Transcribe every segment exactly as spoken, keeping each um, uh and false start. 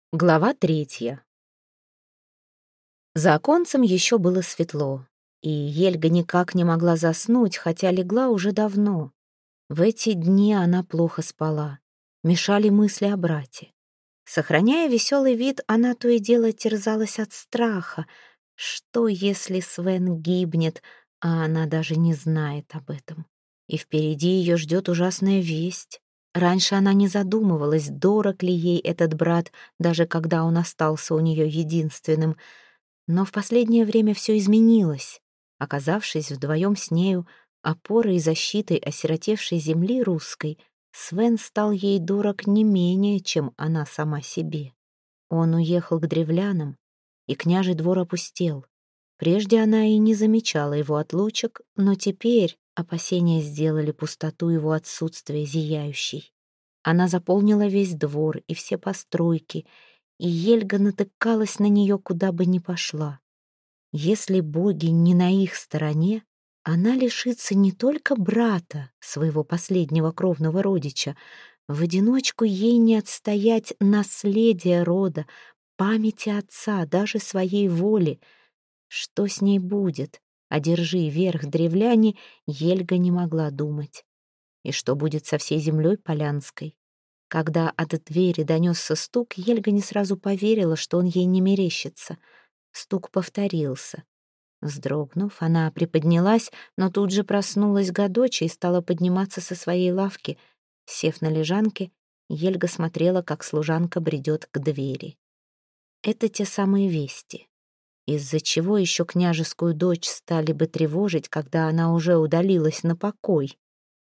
Глава третья. За оконцем еще было светло, и Ельга никак не могла заснуть, хотя легла уже давно. В эти дни она плохо спала. Мешали мысли о брате. Сохраняя веселый вид, она то и дело терзалась от страха. Что, если Свен гибнет, а она даже не знает об этом? И впереди ее ждет ужасная весть. Раньше она не задумывалась, дорог ли ей этот брат, даже когда он остался у нее единственным. Но в последнее время все изменилось. Оказавшись вдвоем с нею, опорой и защитой осиротевшей земли русской, Свен стал ей дорог не менее, чем она сама себе. Он уехал к древлянам, и княжий двор опустел. Прежде она и не замечала его отлучек, но теперь опасения сделали пустоту его отсутствия зияющей. Она заполнила весь двор и все постройки, и Ельга натыкалась на нее, куда бы ни пошла. Если боги не на их стороне, она лишится не только брата, своего последнего кровного родича. В одиночку ей не отстоять наследия рода, памяти отца, даже своей воли. Что с ней будет? Одержи верх древляне, Ельга не могла думать. И что будет со всей землей полянской? Когда от двери донесся стук, Ельга не сразу поверила, что он ей не мерещится. Стук повторился. Вздрогнув, она приподнялась, но тут же проснулась Гадоча и стала подниматься со своей лавки. Сев на лежанке, Ельга смотрела, как служанка бредет к двери. Это те самые вести. Из-за чего еще княжескую дочь стали бы тревожить, когда она уже удалилась на покой?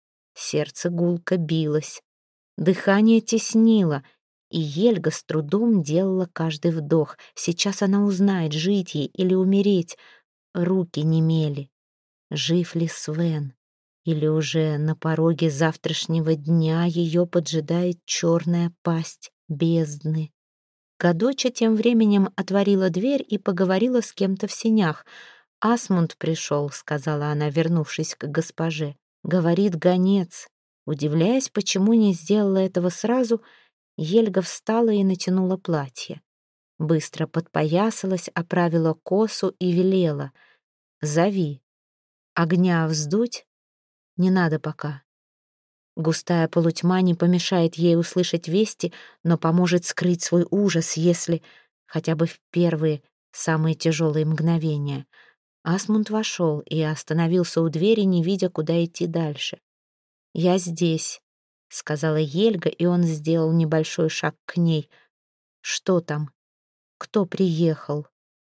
Сердце гулко билось, дыхание теснило, и Ельга с трудом делала каждый вдох. Сейчас она узнает, жить ей или умереть. Руки немели. Жив ли Свен? Или уже на пороге завтрашнего дня ее поджидает черная пасть бездны? Гадоча тем временем отворила дверь и поговорила с кем-то в сенях. «Асмунд пришел», — сказала она, вернувшись к госпоже. «Говорит гонец». Удивляясь, почему не сделала этого сразу, Ельга встала и натянула платье. Быстро подпоясалась, оправила косу и велела: «Зови. Огня вздуть? Не надо пока». Густая полутьма не помешает ей услышать вести, но поможет скрыть свой ужас, если хотя бы в первые, самые тяжелые мгновения. Асмунд вошел и остановился у двери, не видя, куда идти дальше. «Я здесь», — сказала Ельга, и он сделал небольшой шаг к ней. «Что там? Кто приехал?»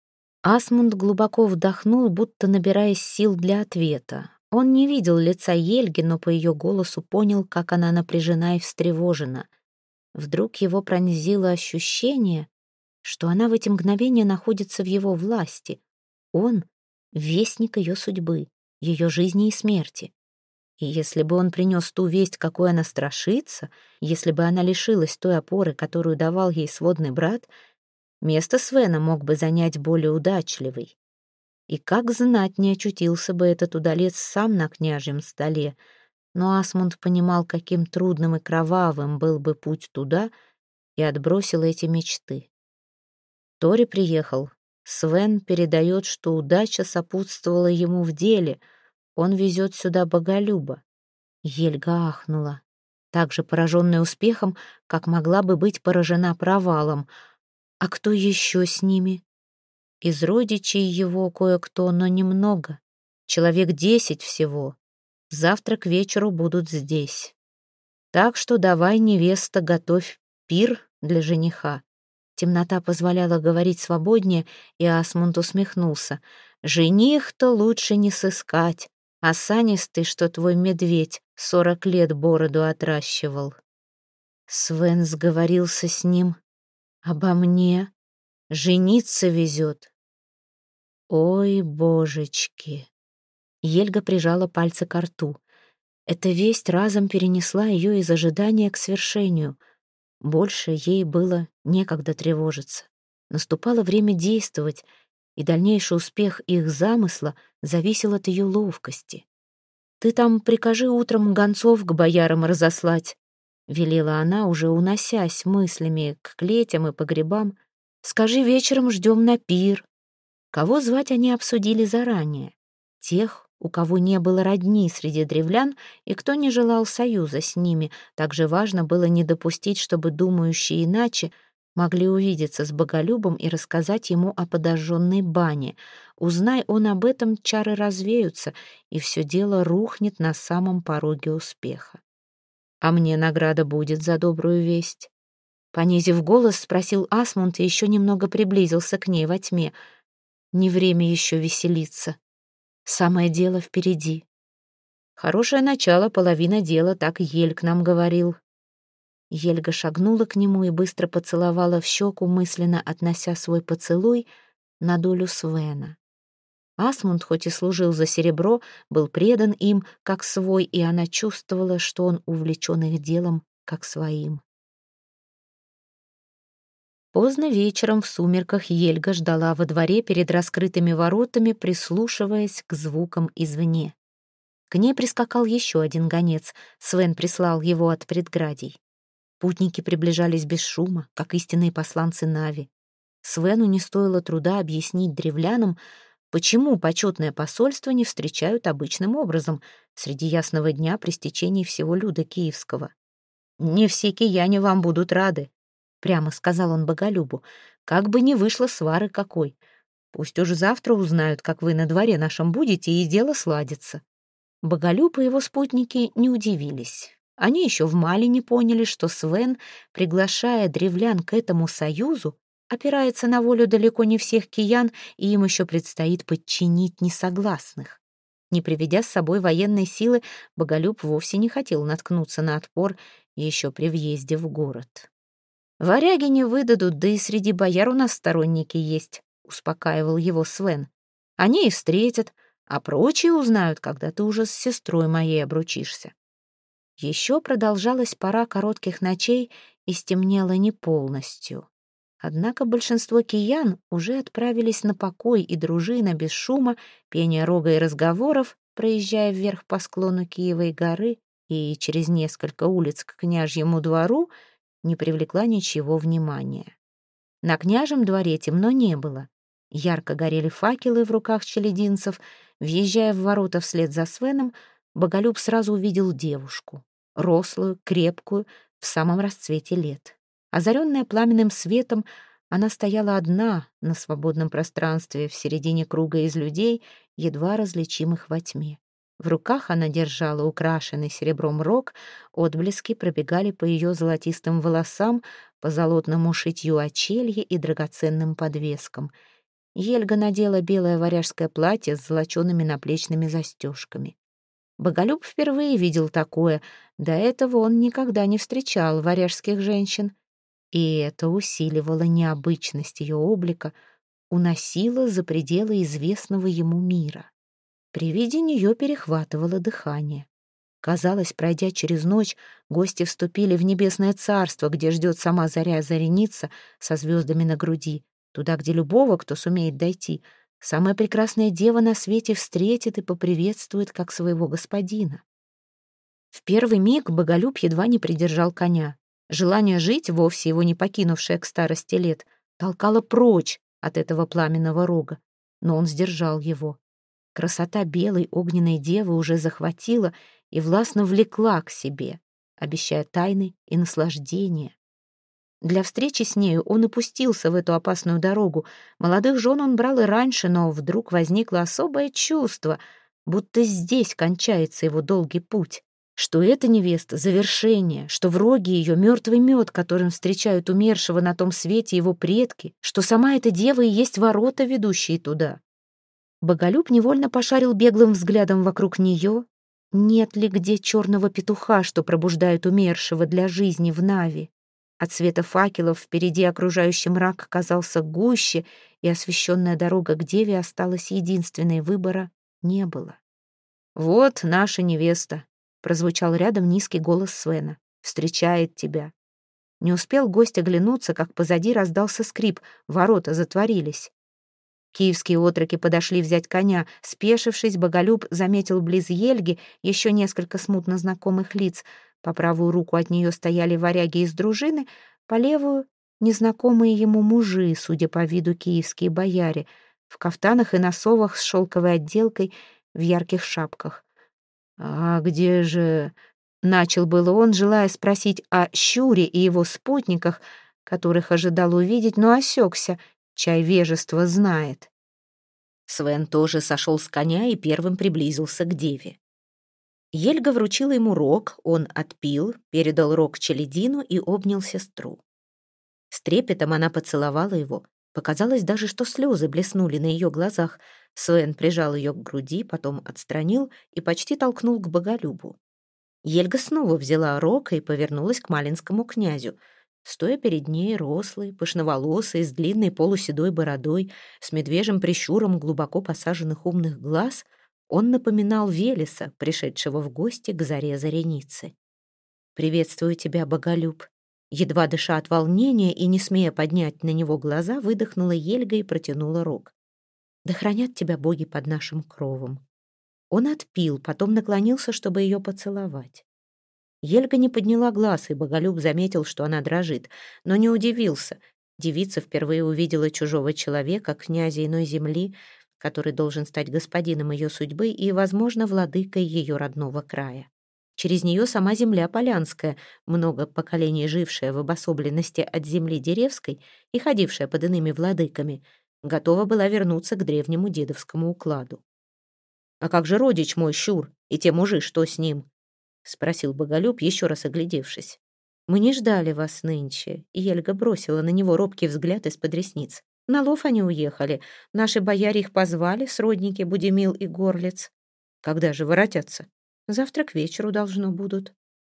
Асмунд глубоко вдохнул, будто набираясь сил для ответа. Он не видел лица Ельги, но по ее голосу понял, как она напряжена и встревожена. Вдруг его пронзило ощущение, что она в эти мгновения находится в его власти. Он — вестник ее судьбы, ее жизни и смерти. И если бы он принес ту весть, какой она страшится, если бы она лишилась той опоры, которую давал ей сводный брат, место Свена мог бы занять более удачливый. И как знать, не очутился бы этот удалец сам на княжьем столе. Но Асмунд понимал, каким трудным и кровавым был бы путь туда, и отбросил эти мечты. Тори приехал. Свен передает, что удача сопутствовала ему в деле. Он везет сюда Боголюба. Ельга ахнула, также пораженная успехом, как могла бы быть поражена провалом. А кто еще с ними? Из родичей его кое-кто, но немного. Человек десять всего. Завтра к вечеру будут здесь. Так что давай, невеста, готовь пир для жениха. Темнота позволяла говорить свободнее, и Асмунд усмехнулся. Жених-то лучше не сыскать, осанистый, что твой медведь сорок лет бороду отращивал. Свен сговорился с ним. Обо мне? Жениться везет. Ой, божечки. Ельга прижала пальцы ко рту. Эта весть разом перенесла ее из ожидания к свершению. Больше ей было некогда тревожиться. Наступало время действовать, и дальнейший успех их замысла зависел от ее ловкости. «Ты там прикажи утром гонцов к боярам разослать. — велела она, уже уносясь мыслями к клетям и погребам. «Скажи, вечером ждем на пир». Кого звать они обсудили заранее. Тех, у кого не было родни среди древлян и кто не желал союза с ними. Также важно было не допустить, чтобы думающие иначе могли увидеться с Боголюбом и рассказать ему о подожженной бане. Узнай он об этом, чары развеются, и все дело рухнет на самом пороге успеха. «А мне награда будет за добрую весть?» Понизив голос, спросил Асмунд и еще немного приблизился к ней во тьме. «Не время еще веселиться. Самое дело впереди». «Хорошее начало, половина дела», так Ельг нам говорил. Ельга шагнула к нему и быстро поцеловала в щеку, мысленно относя свой поцелуй на долю Свена. Асмунд, хоть и служил за серебро, был предан им, как свой, и она чувствовала, что он увлечен их делом, как своим. Поздно вечером в сумерках Ельга ждала во дворе перед раскрытыми воротами, прислушиваясь к звукам извне. К ней прискакал еще один гонец, Свен прислал его от предградий. Путники приближались без шума, как истинные посланцы Нави. Свену не стоило труда объяснить древлянам, почему почетное посольство не встречают обычным образом среди ясного дня при стечении всего люда киевского. «Не все кияне вам будут рады», — прямо сказал он Боголюбу, «как бы ни вышло свары какой. Пусть уже завтра узнают, как вы на дворе нашем будете, и дело сладится». Боголюб и его спутники не удивились. Они еще в Малине поняли, что Свен, приглашая древлян к этому союзу, опирается на волю далеко не всех киян, и им еще предстоит подчинить несогласных. Не приведя с собой военной силы, Боголюб вовсе не хотел наткнуться на отпор еще при въезде в город. «Варяги не выдадут, да и среди бояр у нас сторонники есть», — успокаивал его Свен. «Они и встретят, а прочие узнают, когда ты уже с сестрой моей обручишься». Еще продолжалась пора коротких ночей и стемнело не полностью. Однако большинство киян уже отправились на покой, и дружина без шума, пения рога и разговоров, проезжая вверх по склону Киевой горы и через несколько улиц к княжьему двору, не привлекла ничего внимания. На княжем дворе темно не было. Ярко горели факелы в руках челядинцев. Въезжая в ворота вслед за Свеном, Боголюб сразу увидел девушку, рослую, крепкую, в самом расцвете лет. Озаренная пламенным светом, она стояла одна на свободном пространстве в середине круга из людей, едва различимых во тьме. В руках она держала украшенный серебром рог, отблески пробегали по ее золотистым волосам, по золотному шитью очелья и драгоценным подвескам. Ельга надела белое варяжское платье с золочеными наплечными застежками. Боголюб впервые видел такое, до этого он никогда не встречал варяжских женщин, и это усиливало необычность ее облика, уносило за пределы известного ему мира. При виде нее перехватывало дыхание. Казалось, пройдя через ночь, гости вступили в небесное царство, где ждет сама заря-зареница со звездами на груди, туда, где любого, кто сумеет дойти, самая прекрасная дева на свете встретит и поприветствует, как своего господина. В первый миг Боголюб едва не придержал коня. Желание жить, вовсе его не покинувшее к старости лет, толкало прочь от этого пламенного рога, но он сдержал его. Красота белой огненной девы уже захватила и властно влекла к себе, обещая тайны и наслаждение. Для встречи с нею он и пустился в эту опасную дорогу. Молодых жен он брал и раньше, но вдруг возникло особое чувство, будто здесь кончается его долгий путь, что эта невеста — завершение, что в роге ее мертвый мед, которым встречают умершего на том свете его предки, что сама эта дева и есть ворота, ведущие туда. Боголюб невольно пошарил беглым взглядом вокруг нее. Нет ли где черного петуха, что пробуждает умершего для жизни в Нави? От света факелов впереди окружающий мрак казался гуще, и освещенная дорога к деве осталась единственной, выбора не было. «Вот наша невеста», — прозвучал рядом низкий голос Свена. «Встречает тебя». Не успел гость оглянуться, как позади раздался скрип, ворота затворились. Киевские отроки подошли взять коня. Спешившись, Боголюб заметил близ Ельги еще несколько смутно знакомых лиц. По правую руку от нее стояли варяги из дружины, по левую — незнакомые ему мужи, судя по виду киевские бояре, в кафтанах и носовах с шелковой отделкой, в ярких шапках. «А где же...» — начал было он, желая спросить о Щуре и его спутниках, которых ожидал увидеть, но осекся, чай вежество знает. Свен тоже сошел с коня и первым приблизился к деве. Ельга вручила ему рог, он отпил, передал рог Челядину и обнял сестру. С трепетом она поцеловала его. Показалось даже, что слезы блеснули на ее глазах. Свен прижал ее к груди, потом отстранил и почти толкнул к Боголюбу. Ельга снова взяла рог и повернулась к малинскому князю. Стоя перед ней, рослый, пышноволосый, с длинной полуседой бородой, с медвежьим прищуром глубоко посаженных умных глаз, он напоминал Велеса, пришедшего в гости к заре Зареницы. «Приветствую тебя, Боголюб!» Едва дыша от волнения и не смея поднять на него глаза, выдохнула Ельга и протянула рог. «Да хранят тебя боги под нашим кровом!» Он отпил, потом наклонился, чтобы ее поцеловать. Ельга не подняла глаз, и Боголюб заметил, что она дрожит, но не удивился. Девица впервые увидела чужого человека, князя иной земли, который должен стать господином ее судьбы и, возможно, владыкой ее родного края. Через нее сама земля Полянская, много поколений жившая в обособленности от земли Деревской и ходившая под иными владыками, готова была вернуться к древнему дедовскому укладу. «А как же родич мой, Щур, и те мужи, что с ним?» — спросил Боголюб, еще раз оглядевшись. «Мы не ждали вас нынче», — и Ельга бросила на него робкий взгляд из-под ресниц. «На лов они уехали. Наши бояре их позвали, сродники Будимил и Горлиц. Когда же воротятся? Завтра к вечеру должно будут.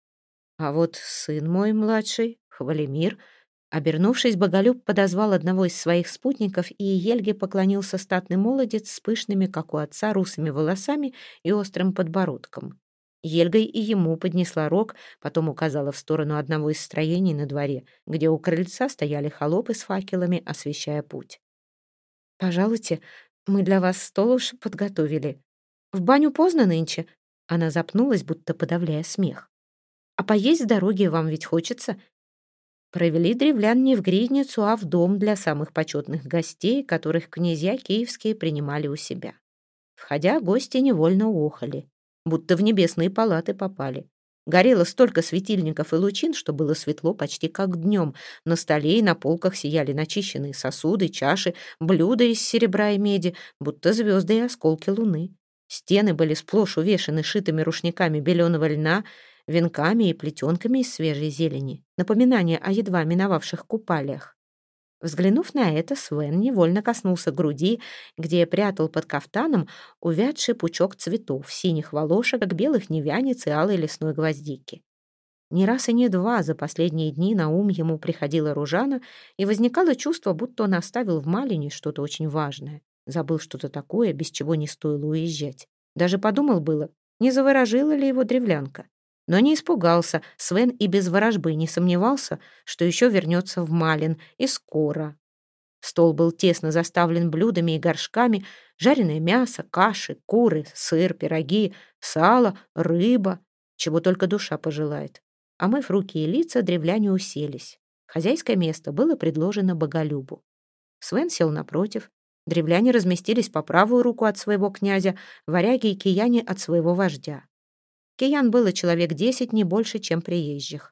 А вот сын мой младший, Хвалемир...» Обернувшись, Боголюб подозвал одного из своих спутников, и Ельге поклонился статный молодец с пышными, как у отца, русыми волосами и острым подбородком. Ельга и ему поднесла рог, потом указала в сторону одного из строений на дворе, где у крыльца стояли холопы с факелами, освещая путь. «Пожалуйте, мы для вас стол уж подготовили. В баню поздно нынче?» Она запнулась, будто подавляя смех. «А поесть с дороги вам ведь хочется?» Провели древлян не в гридницу, а в дом для самых почетных гостей, которых князья киевские принимали у себя. Входя, гости невольно охали, будто в небесные палаты попали. Горело столько светильников и лучин, что было светло почти как днем. На столе и на полках сияли начищенные сосуды, чаши, блюда из серебра и меди, будто звезды и осколки луны. Стены были сплошь увешаны шитыми рушниками беленого льна, венками и плетенками из свежей зелени, напоминание о едва миновавших купалиях. Взглянув на это, Свен невольно коснулся груди, где прятал под кафтаном увядший пучок цветов, синих волошек, белых невянец и алой лесной гвоздики. Не раз и не два за последние дни на ум ему приходила Ружана, и возникало чувство, будто он оставил в Малине что-то очень важное, забыл что-то такое, без чего не стоило уезжать. Даже подумал было, не заворожила ли его древлянка. Но не испугался, Свен и без ворожбы не сомневался, что еще вернется в Малин, и скоро. Стол был тесно заставлен блюдами и горшками, жареное мясо, каши, куры, сыр, пироги, сало, рыба, чего только душа пожелает. Омыв руки и лица, древляне уселись. Хозяйское место было предложено Боголюбу. Свен сел напротив, древляне разместились по правую руку от своего князя, варяги и кияне от своего вождя. Киян было человек десять, не больше, чем приезжих.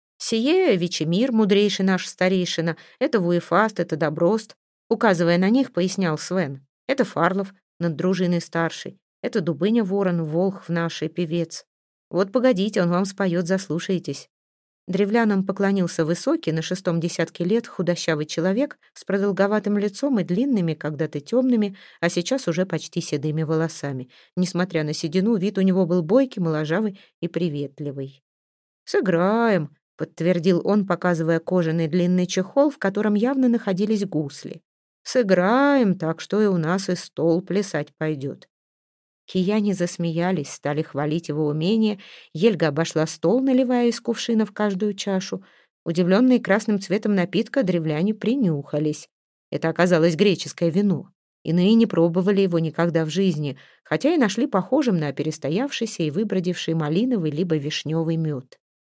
«Сие Вечемир, мудрейший наш старейшина, это Вуефаст, это Доброст», указывая на них, пояснял Свен. «Это Фарлов, над дружиной старший, это Дубыня Ворон, Волхв нашей певец. Вот погодите, он вам споет, заслушаетесь». Древлянам поклонился высокий, на шестом десятке лет, худощавый человек с продолговатым лицом и длинными, когда-то темными, а сейчас уже почти седыми волосами. Несмотря на седину, вид у него был бойкий, моложавый и приветливый. «Сыграем», — подтвердил он, показывая кожаный длинный чехол, в котором явно находились гусли. «Сыграем, так что и у нас и стол плясать пойдет». Кияне засмеялись, стали хвалить его умение. Ельга обошла стол, наливая из кувшина в каждую чашу. Удивленные красным цветом напитка, древляне принюхались. Это оказалось греческое вино. Иные не пробовали его никогда в жизни, хотя и нашли похожим на перестоявшийся и выбродивший малиновый либо вишневый мед.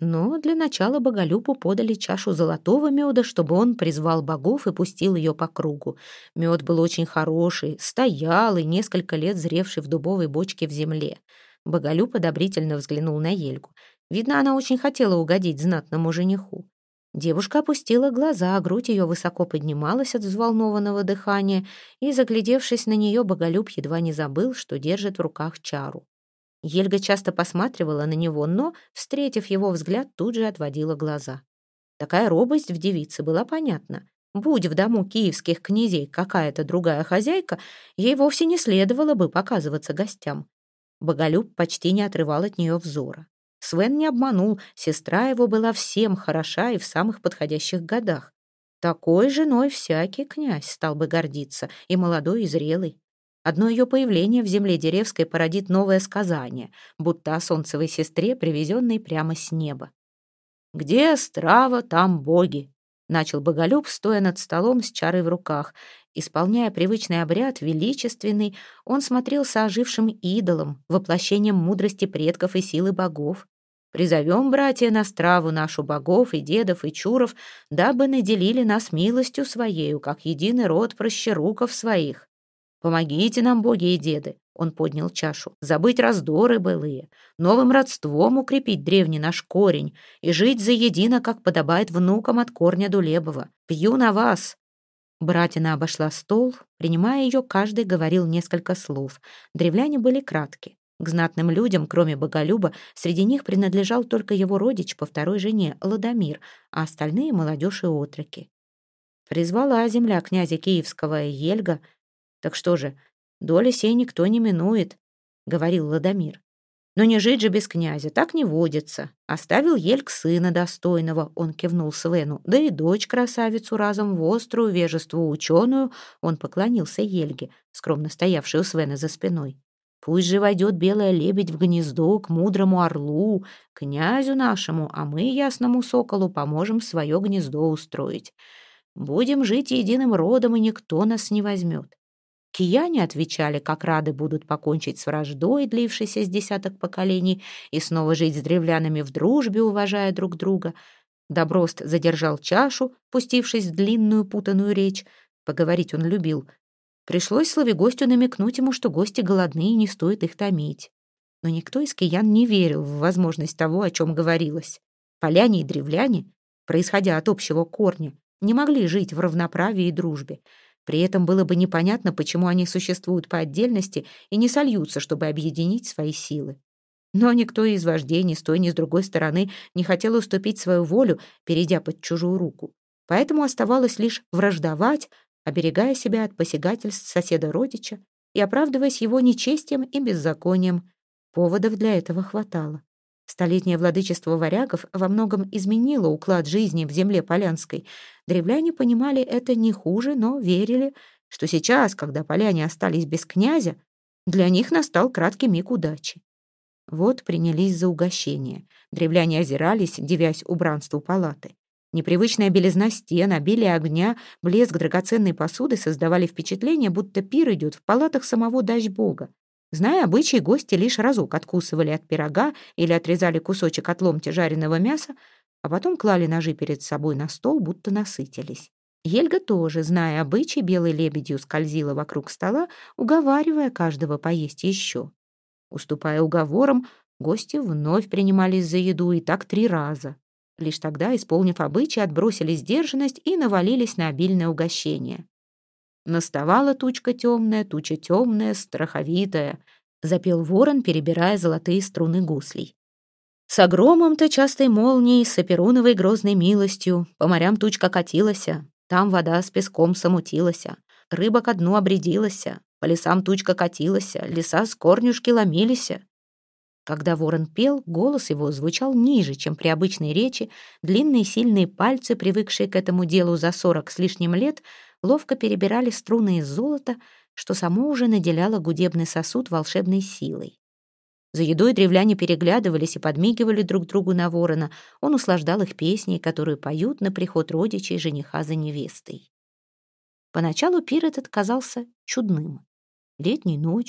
Но для начала Боголюбу подали чашу золотого меда, чтобы он призвал богов и пустил ее по кругу. Мед был очень хороший, стоялый, несколько лет зревший в дубовой бочке в земле. Боголюб одобрительно взглянул на Ельгу. Видно, она очень хотела угодить знатному жениху. Девушка опустила глаза, а грудь ее высоко поднималась от взволнованного дыхания, и, заглядевшись на нее, Боголюб едва не забыл, что держит в руках чару. Ельга часто посматривала на него, но, встретив его взгляд, тут же отводила глаза. Такая робость в девице была понятна. Будь в дому киевских князей какая-то другая хозяйка, ей вовсе не следовало бы показываться гостям. Боголюб почти не отрывал от нее взора. Свен не обманул, сестра его была всем хороша и в самых подходящих годах. Такой женой всякий князь стал бы гордиться, и молодой, и зрелый. Одно ее появление в земле Деревской породит новое сказание, будто о солнцевой сестре, привезенной прямо с неба. «Где страва, там боги», — начал Боголюб, стоя над столом с чарой в руках. Исполняя привычный обряд, величественный, он смотрелся ожившим идолом, воплощением мудрости предков и силы богов. «Призовем, братья, на страву нашу богов и дедов и чуров, дабы наделили нас милостью своею, как единый род пращеруков своих. Помогите нам, боги и деды», — он поднял чашу, «забыть раздоры былые, новым родством укрепить древний наш корень и жить заедино, как подобает внукам от корня Дулебова. Пью на вас». Братина обошла стол, принимая ее, каждый говорил несколько слов. Древляне были кратки. К знатным людям, кроме Боголюба, среди них принадлежал только его родич по второй жене, Ладомир, а остальные — молодежь и отроки. Призвала земля князя Киевского Ельга. «Так что же, доля сей никто не минует», — говорил Ладомир. «Но не жить же без князя, так не водится. Оставил Ельг сына достойного», — он кивнул Свену, «да и дочь красавицу разом в острую вежеству ученую», — он поклонился Ельге, скромно стоявшей у Свена за спиной. «Пусть же войдет белая лебедь в гнездо к мудрому орлу, князю нашему, а мы, ясному соколу, поможем свое гнездо устроить. Будем жить единым родом, и никто нас не возьмет». Кияне отвечали, как рады будут покончить с враждой, длившейся с десяток поколений, и снова жить с древлянами в дружбе, уважая друг друга. Доброст задержал чашу, пустившись в длинную путанную речь. Поговорить он любил. Пришлось словегостю намекнуть ему, что гости голодны и не стоит их томить. Но никто из киян не верил в возможность того, о чем говорилось. Поляне и древляне, происходя от общего корня, не могли жить в равноправии и дружбе. При этом было бы непонятно, почему они существуют по отдельности и не сольются, чтобы объединить свои силы. Но никто из вождей ни с той, ни с другой стороны не хотел уступить свою волю, перейдя под чужую руку. Поэтому оставалось лишь враждовать, оберегая себя от посягательств соседа-родича и оправдываясь его нечестием и беззаконием. Поводов для этого хватало. Столетнее владычество варягов во многом изменило уклад жизни в земле полянской. Древляне понимали это не хуже, но верили, что сейчас, когда поляне остались без князя, для них настал краткий миг удачи. Вот принялись за угощение. Древляне озирались, дивясь убранству палаты. Непривычная белизна стен, обилие огня, блеск драгоценной посуды создавали впечатление, будто пир идет в палатах самого дач-бога. Зная обычаи, гости лишь разок откусывали от пирога или отрезали кусочек от ломтя жареного мяса, а потом клали ножи перед собой на стол, будто насытились. Ельга тоже, зная обычаи, белой лебедью скользила вокруг стола, уговаривая каждого поесть еще. Уступая уговорам, гости вновь принимались за еду, и так три раза. Лишь тогда, исполнив обычаи, отбросили сдержанность и навалились на обильное угощение. «Наставала тучка темная, туча темная, страховитая», — запел ворон, перебирая золотые струны гуслей. «С громом-то частой молнией, с оперуновой грозной милостью, по морям тучка катилася, там вода с песком самутилася, рыба ко дну обрядилася, по лесам тучка катилася, леса с корнюшки ломилися». Когда ворон пел, голос его звучал ниже, чем при обычной речи, длинные сильные пальцы, привыкшие к этому делу за сорок с лишним лет, ловко перебирали струны из золота, что само уже наделяло гудебный сосуд волшебной силой. За едой древляне переглядывались и подмигивали друг другу на ворона. Он услаждал их песней, которую поют на приход родичей жениха за невестой. Поначалу пир этот казался чудным. Летней ночью,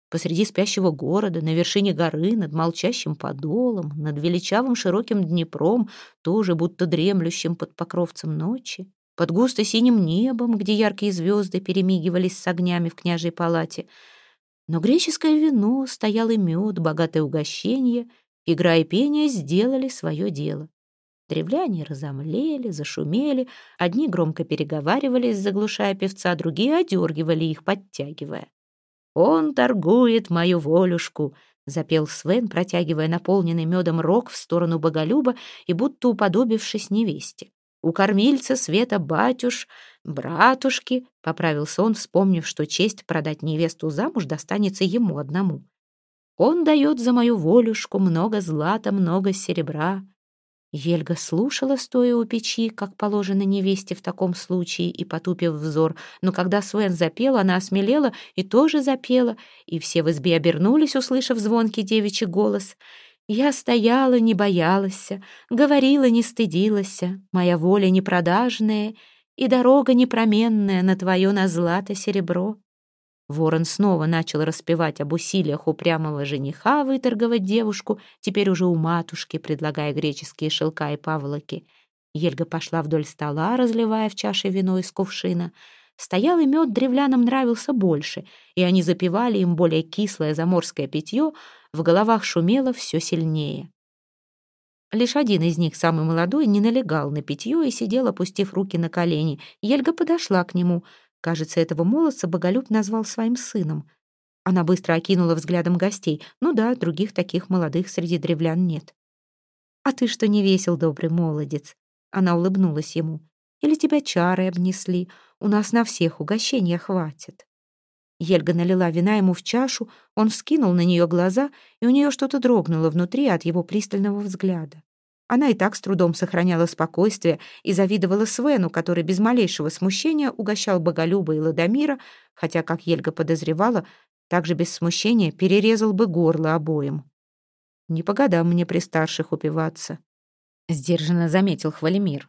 посреди спящего города, на вершине горы, над молчащим подолом, над величавым широким Днепром, тоже будто дремлющим под покровцем ночи, под густо синим небом, где яркие звезды перемигивались с огнями в княжей палате. Но греческое вино, стоял и мед, богатое угощение, игра и пение сделали свое дело. Древляне разомлели, зашумели, одни громко переговаривались, заглушая певца, другие одергивали их, подтягивая. «Он торгует мою волюшку», — запел Свен, протягивая наполненный медом рог в сторону Боголюба и будто уподобившись невесте. «У кормильца света батюш, братушки», — поправился он, вспомнив, что честь продать невесту замуж достанется ему одному. «Он дает за мою волюшку много злата, много серебра». Ельга слушала, стоя у печи, как положено невесте в таком случае, и потупив взор, но когда Свен запел, она осмелела и тоже запела, и все в избе обернулись, услышав звонкий девичий голос. «Я стояла, не боялась, говорила, не стыдилась, моя воля непродажная и дорога непроменная на твое на злато серебро». Ворон снова начал распевать об усилиях упрямого жениха выторговать девушку, теперь уже у матушки, предлагая греческие шелка и павлоки. Ельга пошла вдоль стола, разливая в чаше вино из кувшина. Стоялый мед древлянам нравился больше, и они запивали им более кислое заморское питье, в головах шумело все сильнее. Лишь один из них, самый молодой, не налегал на питье и сидел, опустив руки на колени. Ельга подошла к нему. Кажется, этого молодца Боголюб назвал своим сыном. Она быстро окинула взглядом гостей. Ну да, других таких молодых среди древлян нет. «А ты что не весел, добрый молодец?» Она улыбнулась ему. «Или тебя чары обнесли? У нас на всех угощения хватит». Ельга налила вина ему в чашу, он вскинул на нее глаза, и у нее что-то дрогнуло внутри от его пристального взгляда. Она и так с трудом сохраняла спокойствие и завидовала Свену, который без малейшего смущения угощал Боголюба и Ладомира, хотя, как Ельга подозревала, также без смущения перерезал бы горло обоим. «Не по годам мне при старших упиваться», — сдержанно заметил Хвалемир.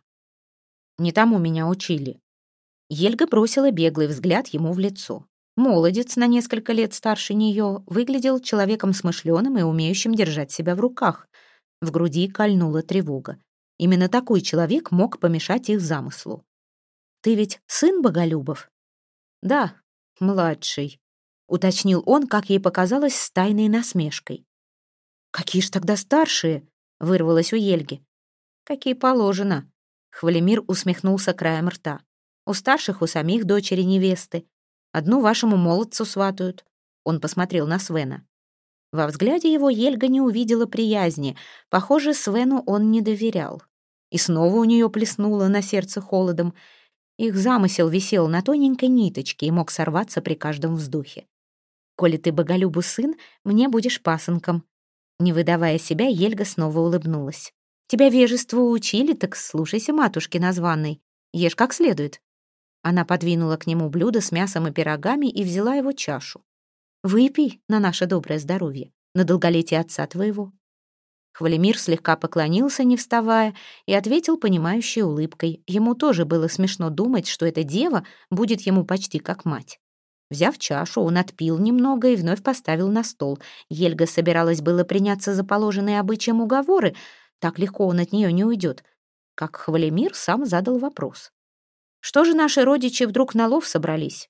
«Не тому меня учили». Ельга бросила беглый взгляд ему в лицо. Молодец, на несколько лет старше нее, выглядел человеком смышленым и умеющим держать себя в руках. В груди кольнула тревога. Именно такой человек мог помешать их замыслу. «Ты ведь сын Боголюбов?» «Да, младший», — уточнил он, как ей показалось, с тайной насмешкой. «Какие ж тогда старшие?» — вырвалось у Ельги. «Какие положено», — Хвалемир усмехнулся краем рта. «У старших у самих дочери невесты. Одну вашему молодцу сватают». Он посмотрел на Свена. Во взгляде его Ельга не увидела приязни. Похоже, Свену он не доверял. И снова у нее плеснуло на сердце холодом. Их замысел висел на тоненькой ниточке и мог сорваться при каждом вздохе. «Коли ты Боголюбу сын, мне будешь пасынком». Не выдавая себя, Ельга снова улыбнулась. «Тебя вежеству учили, так слушайся матушки названной. Ешь как следует». Она подвинула к нему блюдо с мясом и пирогами и взяла его чашу. «Выпей на наше доброе здоровье, на долголетие отца твоего». Хвалемир слегка поклонился, не вставая, и ответил понимающей улыбкой. Ему тоже было смешно думать, что эта дева будет ему почти как мать. Взяв чашу, он отпил немного и вновь поставил на стол. Ельга собиралась было приняться за положенные обычаем уговоры, так легко он от нее не уйдет, как Хвалемир сам задал вопрос. «Что же наши родичи вдруг на лов собрались?»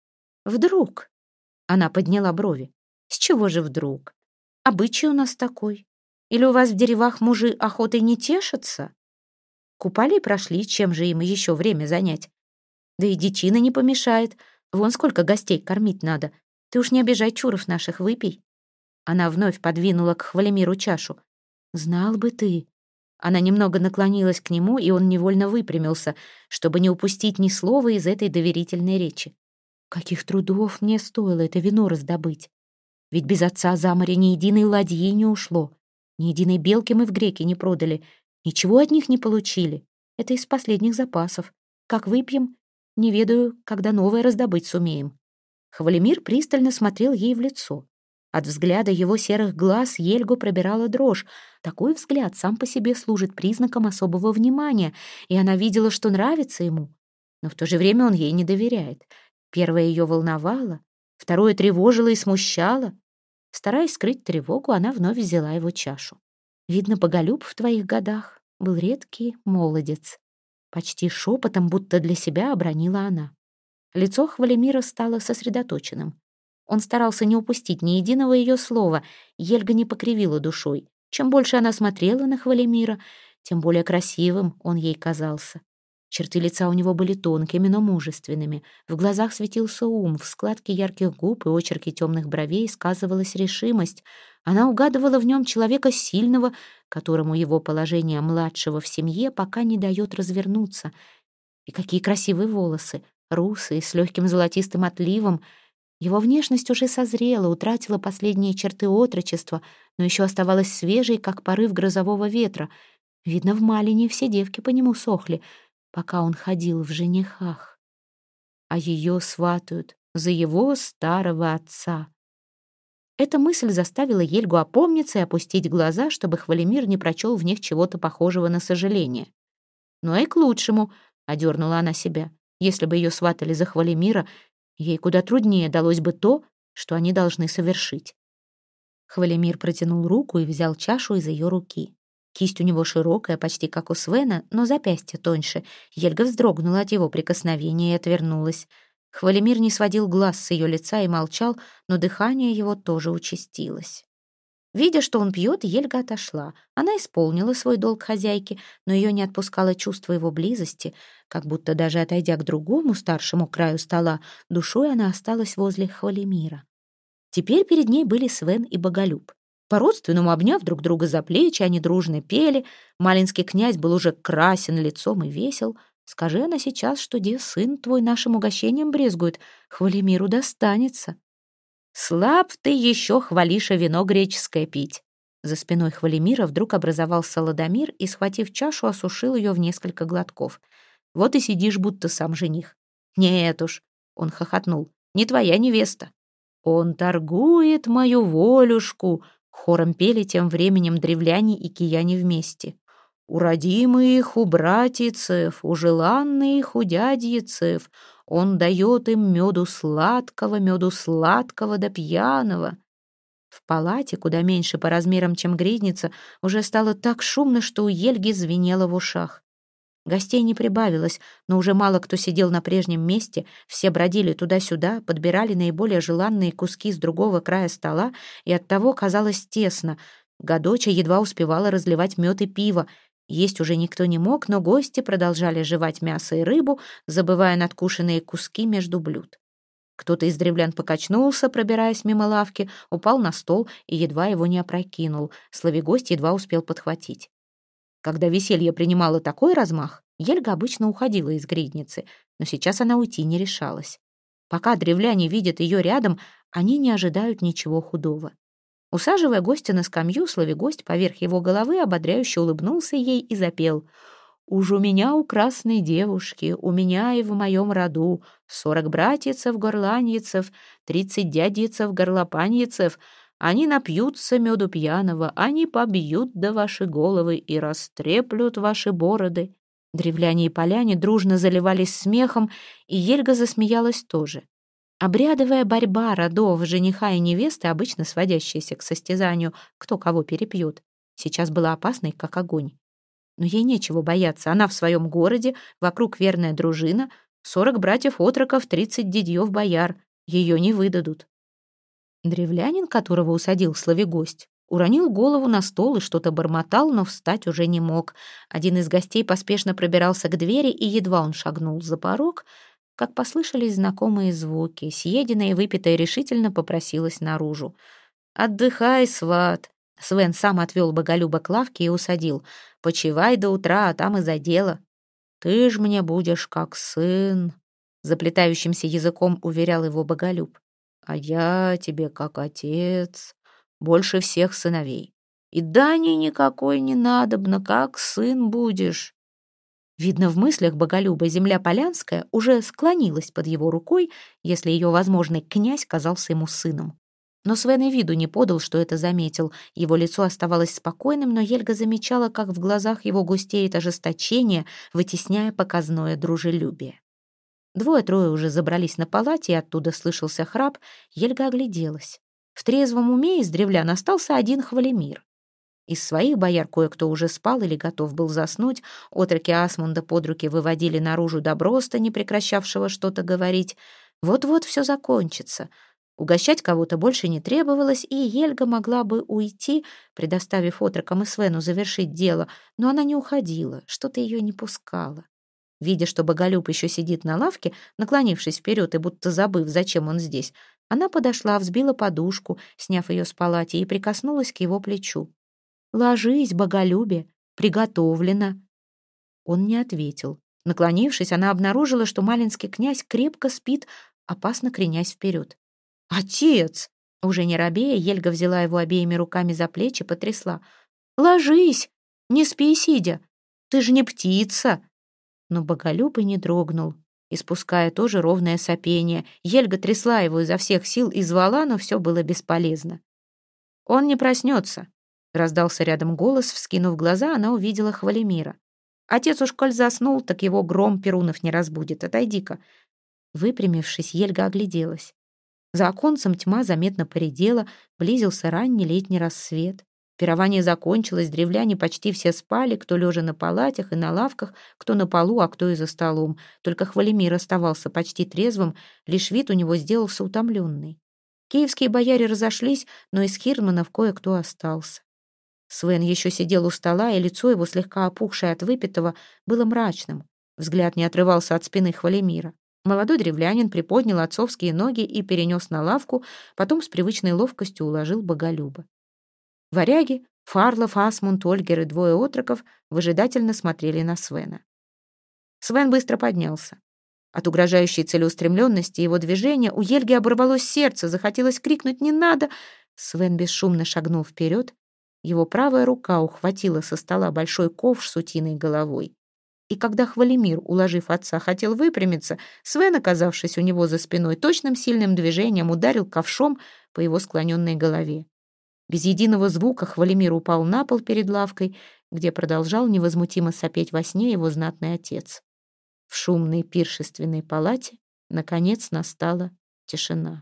«Вдруг?» Она подняла брови. «С чего же вдруг? Обычай у нас такой. Или у вас в деревах мужи охотой не тешатся? Купали и прошли, чем же им еще время занять? Да и дичина не помешает. Вон сколько гостей кормить надо. Ты уж не обижай чуров наших, выпей». Она вновь подвинула к Хвалемиру чашу. «Знал бы ты». Она немного наклонилась к нему, и он невольно выпрямился, чтобы не упустить ни слова из этой доверительной речи. Каких трудов мне стоило это вино раздобыть. Ведь без отца за море ни единой ладьи не ушло, ни единой белки мы в греки не продали, ничего от них не получили. Это из последних запасов. Как выпьем, не ведаю, когда новое раздобыть сумеем». Хвалемир пристально смотрел ей в лицо. От взгляда его серых глаз Ельгу пробирала дрожь. Такой взгляд сам по себе служит признаком особого внимания, и она видела, что нравится ему. Но в то же время он ей не доверяет. Первое ее волновало, второе тревожило и смущало. Стараясь скрыть тревогу, она вновь взяла его чашу. «Видно, Боголюб в твоих годах был редкий молодец». Почти шепотом, будто для себя, обронила она. Лицо Хвалемира стало сосредоточенным. Он старался не упустить ни единого ее слова. Ельга не покривила душой. Чем больше она смотрела на Хвалемира, тем более красивым он ей казался. Черты лица у него были тонкими, но мужественными. В глазах светился ум, в складке ярких губ и очерке темных бровей сказывалась решимость. Она угадывала в нем человека сильного, которому его положение младшего в семье пока не дает развернуться. И какие красивые волосы, русые, с легким золотистым отливом. Его внешность уже созрела, утратила последние черты отрочества, но еще оставалась свежей, как порыв грозового ветра. Видно, в Малине все девки по нему сохли, пока он ходил в женихах. А ее сватают за его старого отца. Эта мысль заставила Ельгу опомниться и опустить глаза, чтобы Хвалемир не прочел в них чего-то похожего на сожаление. «Но и к лучшему», — одернула она себя. «Если бы ее сватали за Хвалемира, ей куда труднее далось бы то, что они должны совершить». Хвалемир протянул руку и взял чашу из ее руки. Кисть у него широкая, почти как у Свена, но запястье тоньше. Ельга вздрогнула от его прикосновения и отвернулась. Хвалемир не сводил глаз с ее лица и молчал, но дыхание его тоже участилось. Видя, что он пьет, Ельга отошла. Она исполнила свой долг хозяйки, но ее не отпускало чувство его близости, как будто даже отойдя к другому старшему краю стола, душой она осталась возле Хвалемира. Теперь перед ней были Свен и Боголюб. По-родственному обняв друг друга за плечи, они дружно пели. Малинский князь был уже красен лицом и весел. «Скажи она сейчас, что де сын твой нашим угощением брезгует, Хвалемиру достанется». «Слаб ты еще, Хвалиша, вино греческое пить». За спиной Хвалемира вдруг образовался Ладомир и, схватив чашу, осушил ее в несколько глотков. «Вот и сидишь, будто сам жених». «Нет уж», — он хохотнул, — «не твоя невеста». «Он торгует мою волюшку», — хором пели тем временем древляне и кияне вместе. «У родимых, у братицев, у желанных, у дядьицев. Он дает им меду сладкого, меду сладкого да пьяного». В палате, куда меньше по размерам, чем гридница, уже стало так шумно, что у Ельги звенело в ушах. Гостей не прибавилось, но уже мало кто сидел на прежнем месте, все бродили туда-сюда, подбирали наиболее желанные куски с другого края стола, и оттого казалось тесно. Гадоча едва успевала разливать мед и пиво. Есть уже никто не мог, но гости продолжали жевать мясо и рыбу, забывая надкушенные куски между блюд. Кто-то из древлян покачнулся, пробираясь мимо лавки, упал на стол и едва его не опрокинул. Славегость едва успел подхватить. Когда веселье принимало такой размах, Ельга обычно уходила из гридницы, но сейчас она уйти не решалась. Пока древляне видят ее рядом, они не ожидают ничего худого. Усаживая гостя на скамью, Славегость поверх его головы ободряюще улыбнулся ей и запел: «Уж у меня, у красной девушки, у меня и в моем роду сорок братьицев-горланьицев, тридцать дядьицев-горлопаньицев. Они напьются меду пьяного, они побьют до ваши головы и растреплют ваши бороды». Древляне и поляне дружно заливались смехом, и Ельга засмеялась тоже. Обрядовая борьба родов жениха и невесты, обычно сводящаяся к состязанию, кто кого перепьет, сейчас была опасной, как огонь. Но ей нечего бояться, она в своем городе, вокруг верная дружина, сорок братьев-отроков, тридцать дядьев-бояр, ее не выдадут. Древлянин, которого усадил Славегость, уронил голову на стол и что-то бормотал, но встать уже не мог. Один из гостей поспешно пробирался к двери, и едва он шагнул за порог, как послышались знакомые звуки. Съеденная и выпитая решительно попросилась наружу. «Отдыхай, сват!» Свен сам отвел Боголюба к лавке и усадил. «Почивай до утра, а там и за дело». «Ты ж мне будешь как сын», — заплетающимся языком уверял его Боголюб. «А я тебе как отец, больше всех сыновей. И дани никакой не надобно, как сын будешь». Видно, в мыслях Боголюба земля Полянская уже склонилась под его рукой, если ее возможный князь казался ему сыном. Но Свен и виду не подал, что это заметил. Его лицо оставалось спокойным, но Ельга замечала, как в глазах его густеет ожесточение, вытесняя показное дружелюбие. Двое-трое уже забрались на палате, и оттуда слышался храп. Ельга огляделась. В трезвом уме из древлян остался один Хвалемир. Из своих бояр кое-кто уже спал или готов был заснуть, отроки Асмунда под руки выводили наружу Доброста, не прекращавшего что-то говорить. Вот-вот все закончится. Угощать кого-то больше не требовалось, и Хельга могла бы уйти, предоставив отрокам и Свену завершить дело, но она не уходила, что-то ее не пускало. Видя, что Боголюб еще сидит на лавке, наклонившись вперед и будто забыв, зачем он здесь, она подошла, взбила подушку, сняв ее с палати, и прикоснулась к его плечу. «Ложись, Боголюбе, приготовлено». Он не ответил. Наклонившись, она обнаружила, что малинский князь крепко спит, опасно кренясь вперед. «Отец!» Уже не робея, Хельга взяла его обеими руками за плечи, потрясла. «Ложись! Не спи, сидя! Ты же не птица!» Но Боголюб и не дрогнул, испуская тоже ровное сопение. Хельга трясла его изо всех сил и звала, но все было бесполезно. «Он не проснется», — раздался рядом голос. Вскинув глаза, она увидела Хвалемира. «Отец уж коль заснул, так его гром Перунов не разбудит. Отойди-ка». Выпрямившись, Хельга огляделась. За оконцем тьма заметно поредела, близился ранний летний рассвет. Пирование закончилось, древляне почти все спали, кто лежа на палатях и на лавках, кто на полу, а кто и за столом. Только Хвалемир оставался почти трезвым, лишь вид у него сделался утомленный. Киевские бояре разошлись, но из хирдманов кое-кто остался. Свен еще сидел у стола, и лицо его, слегка опухшее от выпитого, было мрачным. Взгляд не отрывался от спины Хвалемира. Молодой древлянин приподнял отцовские ноги и перенес на лавку, потом с привычной ловкостью уложил Боголюба. Варяги, Фарлов, Асмунд, Ольгер и двое отроков выжидательно смотрели на Свена. Свен быстро поднялся. От угрожающей целеустремленности его движения у Хельги оборвалось сердце, захотелось крикнуть «не надо!». Свен бесшумно шагнул вперед. Его правая рука ухватила со стола большой ковш с утиной головой. И когда Хвалемир, уложив отца, хотел выпрямиться, Свен, оказавшись у него за спиной, точным сильным движением ударил ковшом по его склоненной голове. Без единого звука Хвалемир упал на пол перед лавкой, где продолжал невозмутимо сопеть во сне его знатный отец. В шумной пиршественной палате, наконец, настала тишина.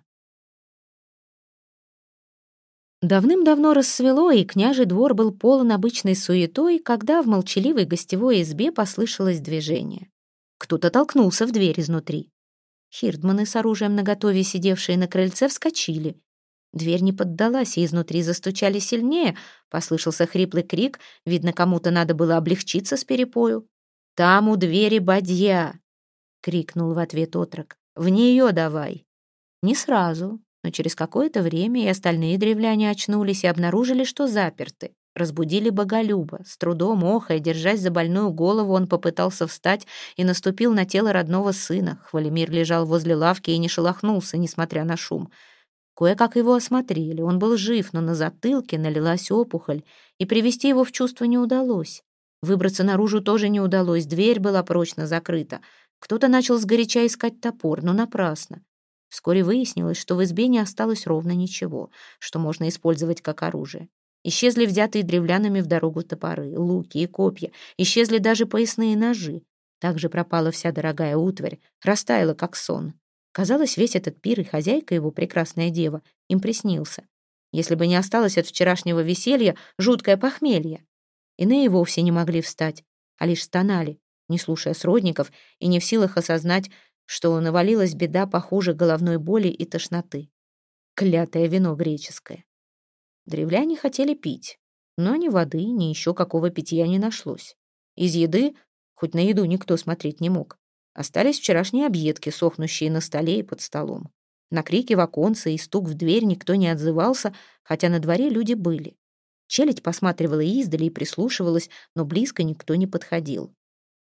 Давным-давно рассвело, и княжий двор был полон обычной суетой, когда в молчаливой гостевой избе послышалось движение. Кто-то толкнулся в дверь изнутри. Хирдманы с оружием наготове, сидевшие на крыльце, вскочили. Дверь не поддалась, и изнутри застучали сильнее. Послышался хриплый крик, видно, кому-то надо было облегчиться с перепою. «Там у двери бадья!» — крикнул в ответ отрок. «В нее давай!» Не сразу, но через какое-то время и остальные древляне очнулись и обнаружили, что заперты. Разбудили Боголюба. С трудом, охая, держась за больную голову, он попытался встать и наступил на тело родного сына. Хвалемир лежал возле лавки и не шелохнулся, несмотря на шум. Кое-как его осмотрели. Он был жив, но на затылке налилась опухоль, и привести его в чувство не удалось. Выбраться наружу тоже не удалось, дверь была прочно закрыта. Кто-то начал сгоряча искать топор, но напрасно. Вскоре выяснилось, что в избе не осталось ровно ничего, что можно использовать как оружие. Исчезли взятые древлянами в дорогу топоры, луки и копья, исчезли даже поясные ножи. Также пропала вся дорогая утварь, растаяла как сон. Казалось, весь этот пир и хозяйка его, прекрасная дева, им приснился. Если бы не осталось от вчерашнего веселья жуткое похмелье. Иные вовсе не могли встать, а лишь стонали, не слушая сродников и не в силах осознать, что навалилась беда похуже головной боли и тошноты. Клятое вино греческое. Древляне хотели пить, но ни воды, ни еще какого питья не нашлось. Из еды, хоть на еду никто смотреть не мог, остались вчерашние объедки, сохнущие на столе и под столом. На крики в оконце и стук в дверь никто не отзывался, хотя на дворе люди были. Челядь посматривала издали и прислушивалась, но близко никто не подходил.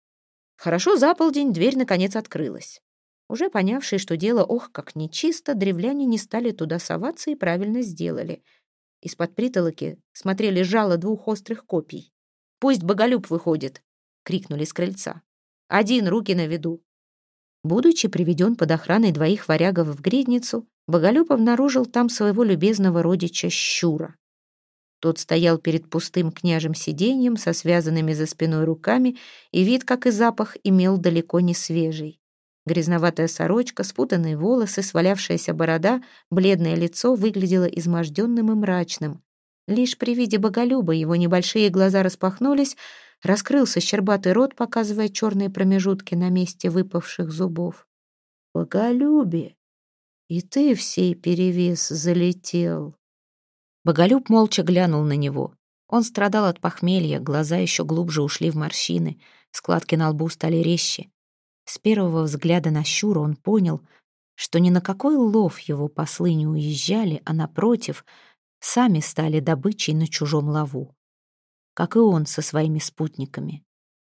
Хорошо за полдень дверь наконец открылась. Уже понявшие, что дело ох, как нечисто, древляне не стали туда соваться и правильно сделали. Из-под притолоки смотрели жало двух острых копий. «Пусть Боголюб выходит!» — крикнули с крыльца. «Один, руки на виду!» Будучи приведен под охраной двоих варягов в гридницу, Боголюб обнаружил там своего любезного родича Щура. Тот стоял перед пустым княжим сиденьем со связанными за спиной руками, и вид, как и запах, имел далеко не свежий. Грязноватая сорочка, спутанные волосы, свалявшаяся борода, бледное лицо выглядело изможденным и мрачным. Лишь при виде Боголюба его небольшие глаза распахнулись, раскрылся щербатый рот, показывая черные промежутки на месте выпавших зубов. «Боголюбе, и ты в сей перевес залетел!» Боголюб молча глянул на него. Он страдал от похмелья, глаза еще глубже ушли в морщины, складки на лбу стали резче. С первого взгляда на Щура он понял, что ни на какой лов его послы не уезжали, а, напротив, сами стали добычей на чужом лову, как и он со своими спутниками.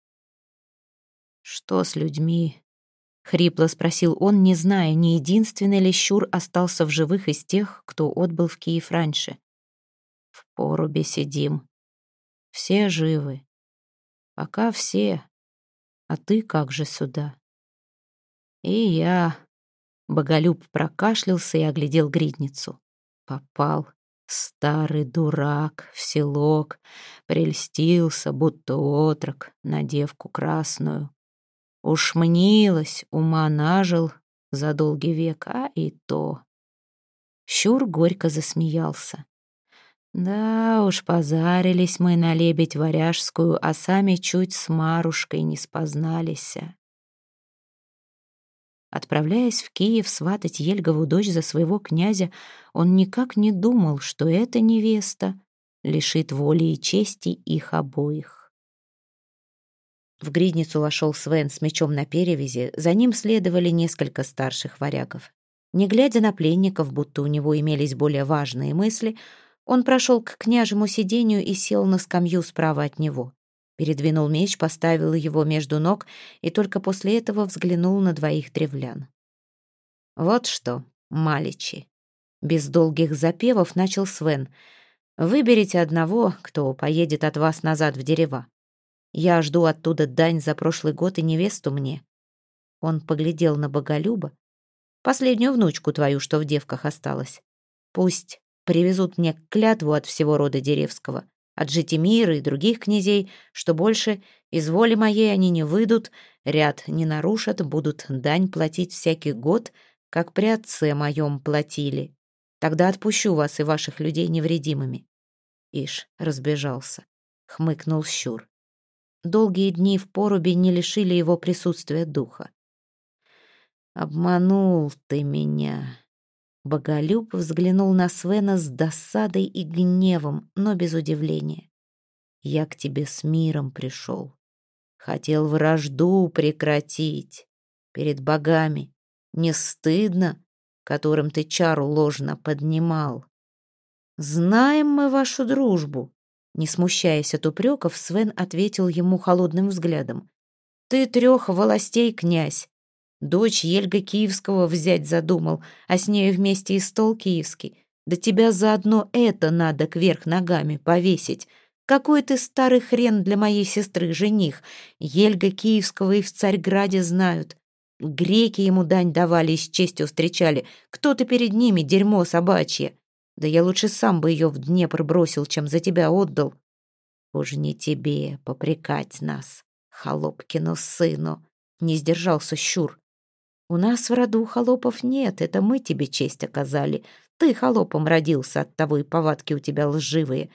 «Что с людьми?» — хрипло спросил он, не зная, не единственный ли Щур остался в живых из тех, кто отбыл в Киев раньше. «В порубе сидим. Все живы. Пока все. А ты как же сюда?» «И я...» — Боголюб прокашлялся и оглядел гридницу. «Попал, старый дурак, в селок, прельстился, будто отрок, на девку красную. Уж мнилось, ума нажил за долгий век, а и то...» Щур горько засмеялся. «Да уж, позарились мы на лебедь варяжскую, а сами чуть с Марушкой не спознались». Отправляясь в Киев сватать Ельгову дочь за своего князя, он никак не думал, что эта невеста лишит воли и чести их обоих. В гридницу вошел Свен с мечом на перевязи, за ним следовали несколько старших варягов. Не глядя на пленников, будто у него имелись более важные мысли, он прошел к княжему сидению и сел на скамью справа от него. Передвинул меч, поставил его между ног и только после этого взглянул на двоих древлян. «Вот что, маличи!» Без долгих запевов начал Свен. «Выберите одного, кто поедет от вас назад в дерева. Я жду оттуда дань за прошлый год и невесту мне». Он поглядел на Боголюба. «Последнюю внучку твою, что в девках осталась. Пусть привезут мне клятву от всего рода Деревского, от Житимира и других князей, что больше из воли моей они не выйдут, ряд не нарушат, будут дань платить всякий год, как при отце моем платили. Тогда отпущу вас и ваших людей невредимыми». Ишь, разбежался, хмыкнул Щур. Долгие дни в порубе не лишили его присутствия духа. «Обманул ты меня». Боголюб взглянул на Свена с досадой и гневом, но без удивления. «Я к тебе с миром пришел. Хотел вражду прекратить. Перед богами не стыдно, которым ты чару ложно поднимал? Знаем мы вашу дружбу». Не смущаясь от упреков, Свен ответил ему холодным взглядом. «Ты трех властей князь. Дочь Ельга Киевского взять задумал, а с нею вместе и стол киевский. Да тебя заодно это надо кверх ногами повесить. Какой ты старый хрен для моей сестры жених. Ельга Киевского и в Царьграде знают. Греки ему дань давали и с честью встречали. Кто ты перед ними, дерьмо собачье? Да я лучше сам бы ее в Днепр бросил, чем за тебя отдал. Уж не тебе попрекать нас, холопкину сыну». Не сдержался Щур. «У нас в роду холопов нет, это мы тебе честь оказали. Ты холопом родился, оттого и повадки у тебя лживые».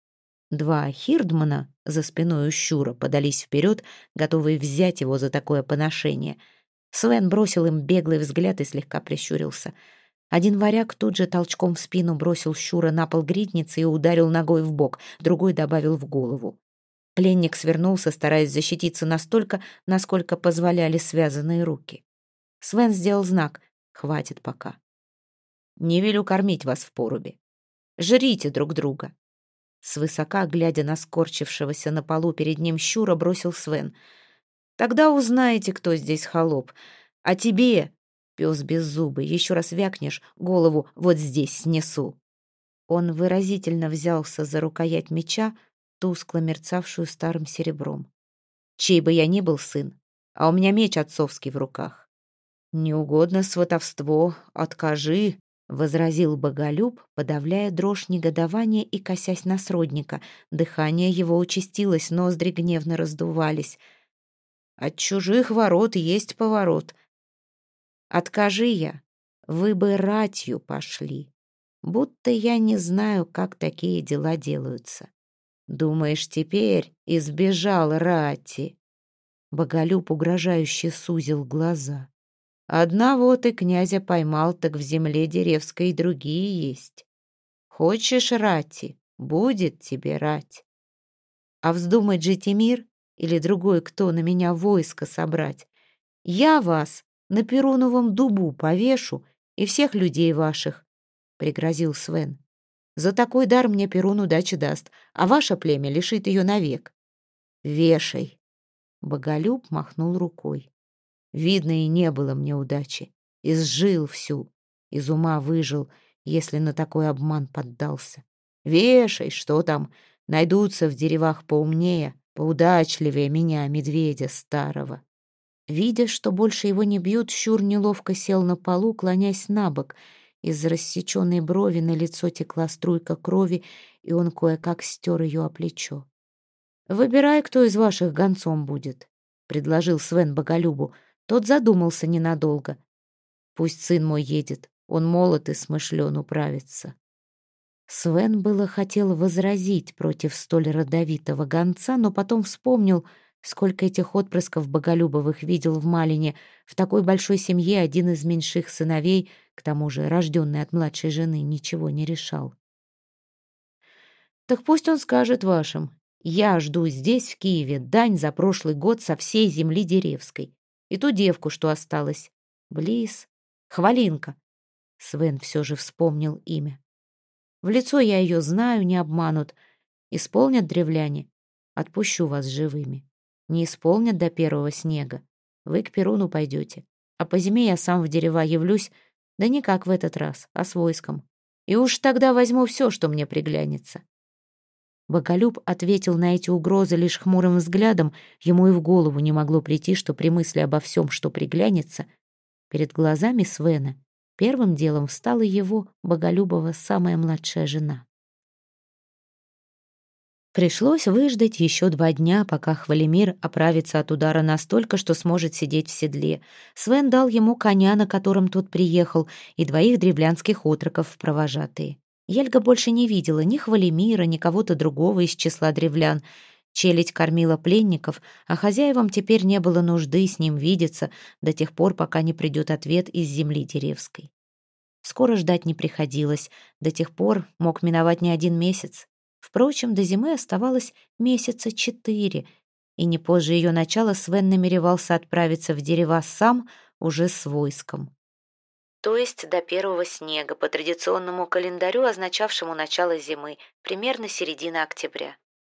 Два хирдмана за спиной у Щура подались вперед, готовые взять его за такое поношение. Свен бросил им беглый взгляд и слегка прищурился. Один варяг тут же толчком в спину бросил Щура на пол гридницы и ударил ногой в бок, другой добавил в голову. Пленник свернулся, стараясь защититься настолько, насколько позволяли связанные руки. Свен сделал знак «Хватит пока». «Не велю кормить вас в порубе. Жрите друг друга». Свысока, глядя на скорчившегося на полу перед ним Щура, бросил Свен. «Тогда узнаете, кто здесь холоп. А тебе, пес беззубый, еще раз вякнешь, голову вот здесь снесу». Он выразительно взялся за рукоять меча, тускло мерцавшую старым серебром. «Чей бы я ни был сын, а у меня меч отцовский в руках». «Не угодно сватовство, откажи», — возразил Боголюб, подавляя дрожь негодования и косясь на сродника. Дыхание его участилось, ноздри гневно раздувались. «От чужих ворот есть поворот. Откажи я, вы бы ратью пошли. Будто я не знаю, как такие дела делаются. Думаешь, теперь избежал рати?» Боголюб угрожающе сузил глаза. «Одного ты князя поймал, так в земле деревской и другие есть. Хочешь рати, будет тебе рать. А вздумать жить и мир или другой кто на меня войско собрать, я вас на Перуновом дубу повешу и всех людей ваших», — пригрозил Свен. «За такой дар мне Перун удачи даст, а ваше племя лишит ее навек. Вешай». Боголюб махнул рукой. «Видно, и не было мне удачи. Изжил всю, из ума выжил, если на такой обман поддался. Вешай, что там, найдутся в деревах поумнее, поудачливее меня, медведя старого». Видя, что больше его не бьют, Щур неловко сел на полу, клонясь на бок. Из рассеченной брови на лицо текла струйка крови, и он кое-как стер ее о плечо. «Выбирай, кто из ваших гонцом будет», — предложил Свен Боголюбу. Тот задумался ненадолго. «Пусть сын мой едет, он молод и смышлен, управится». Свен было хотел возразить против столь родовитого гонца, но потом вспомнил, сколько этих отпрысков Боголюбовых видел в Малине. В такой большой семье один из меньших сыновей, к тому же рожденный от младшей жены, ничего не решал. «Так пусть он скажет вашим. Я жду здесь, в Киеве, дань за прошлый год со всей земли деревской. И ту девку, что осталась. Близ. Хвалинка». Свен все же вспомнил имя. «В лицо я ее знаю, не обманут. Исполнят древляне, отпущу вас живыми. Не исполнят до первого снега, вы к Перуну пойдете. А по зиме я сам в дерева явлюсь, да не как в этот раз, а с войском. И уж тогда возьму все, что мне приглянется». Боголюб ответил на эти угрозы лишь хмурым взглядом. Ему и в голову не могло прийти, что при мысли обо всем, что приглянется, перед глазами Свена первым делом встала его, Боголюбова, самая младшая жена. Пришлось выждать еще два дня, пока Хвалимир оправится от удара настолько, что сможет сидеть в седле. Свен дал ему коня, на котором тот приехал, и двоих древлянских отроков в провожатые. Ельга больше не видела ни Хвалимира, ни кого-то другого из числа древлян. Челядь кормила пленников, а хозяевам теперь не было нужды с ним видеться до тех пор, пока не придет ответ из земли деревской. Скоро ждать не приходилось, до тех пор мог миновать не один месяц. Впрочем, до зимы оставалось месяца четыре, и не позже ее начала Свен намеревался отправиться в дерева сам, уже с войском. То есть до первого снега, по традиционному календарю, означавшему начало зимы, примерно середина октября.